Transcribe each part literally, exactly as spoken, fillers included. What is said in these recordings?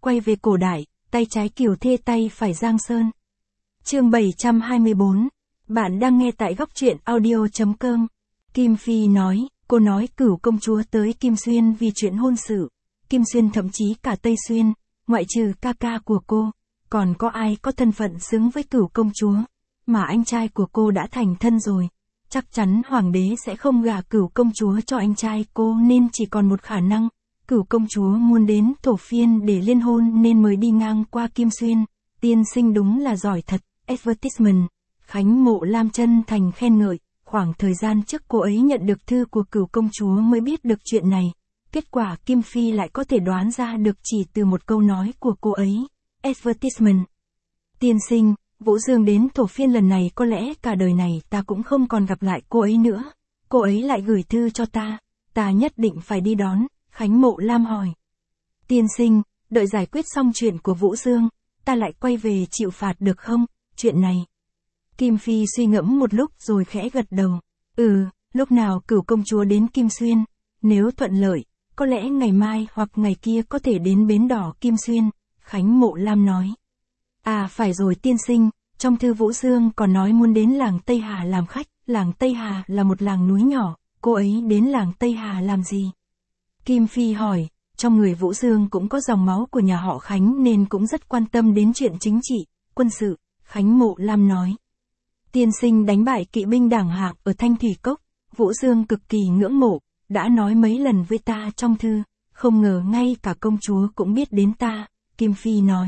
quay về cổ đại, tay trái Kiều Thê tay phải Giang Sơn. Chương bảy trăm hai mươi bốn. Bạn đang nghe tại góc truyện audio chấm com. Kim Phi nói, cô nói Cửu công chúa tới Kim Xuyên vì chuyện hôn sự. Kim Xuyên thậm chí cả Tây Xuyên, ngoại trừ ca ca của cô, còn có ai có thân phận xứng với Cửu công chúa, mà anh trai của cô đã thành thân rồi. Chắc chắn hoàng đế sẽ không gả Cửu công chúa cho anh trai cô, nên chỉ còn một khả năng, Cửu công chúa muốn đến Thổ Phiên để liên hôn nên mới đi ngang qua Kim Xuyên. Tiên sinh đúng là giỏi thật. Advertisement. Khánh Mộ Lam chân thành khen ngợi. Khoảng thời gian trước cô ấy nhận được thư của Cửu công chúa mới biết được chuyện này. Kết quả Kim Phi lại có thể đoán ra được chỉ từ một câu nói của cô ấy. Advertisement. Tiên sinh, Vũ Dương đến Thổ Phiên lần này có lẽ cả đời này ta cũng không còn gặp lại cô ấy nữa. Cô ấy lại gửi thư cho ta. Ta nhất định phải đi đón. Khánh Mộ Lam hỏi. Tiên sinh, đợi giải quyết xong chuyện của Vũ Dương, ta lại quay về chịu phạt được không? Chuyện này. Kim Phi suy ngẫm một lúc rồi khẽ gật đầu. Ừ, lúc nào Cửu công chúa đến Kim Xuyên, nếu thuận lợi, có lẽ ngày mai hoặc ngày kia có thể đến bến đỏ Kim Xuyên, Khánh Mộ Lam nói. À phải rồi tiên sinh, trong thư Vũ Dương còn nói muốn đến làng Tây Hà làm khách. Làng Tây Hà là một làng núi nhỏ, cô ấy đến làng Tây Hà làm gì? Kim Phi hỏi, trong người Vũ Dương cũng có dòng máu của nhà họ Khánh nên cũng rất quan tâm đến chuyện chính trị, quân sự. Khánh Mộ Lam nói. Tiên sinh đánh bại kỵ binh Đảng Hạc ở Thanh Thủy Cốc, Vũ Dương cực kỳ ngưỡng mộ, đã nói mấy lần với ta trong thư, không ngờ ngay cả công chúa cũng biết đến ta, Kim Phi nói.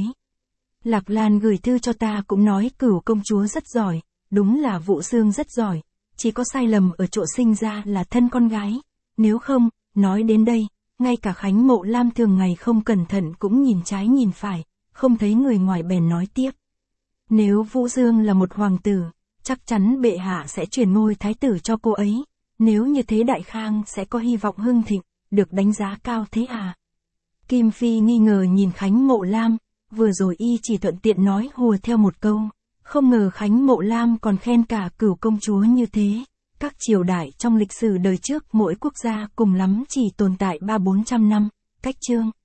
Lạc Lan gửi thư cho ta cũng nói Cửu công chúa rất giỏi, đúng là Vũ Dương rất giỏi, chỉ có sai lầm ở chỗ sinh ra là thân con gái, nếu không, nói đến đây, ngay cả Khánh Mộ Lam thường ngày không cẩn thận cũng nhìn trái nhìn phải, không thấy người ngoài bèn nói tiếp. Nếu Vũ Dương là một hoàng tử, chắc chắn bệ hạ sẽ truyền ngôi thái tử cho cô ấy, nếu như thế Đại Khang sẽ có hy vọng hưng thịnh, được đánh giá cao thế à? Kim Phi nghi ngờ nhìn Khánh Mộ Lam, vừa rồi y chỉ thuận tiện nói hùa theo một câu, không ngờ Khánh Mộ Lam còn khen cả Cửu công chúa như thế. Các triều đại trong lịch sử đời trước mỗi quốc gia cùng lắm chỉ tồn tại ba bốn trăm năm, cách chương.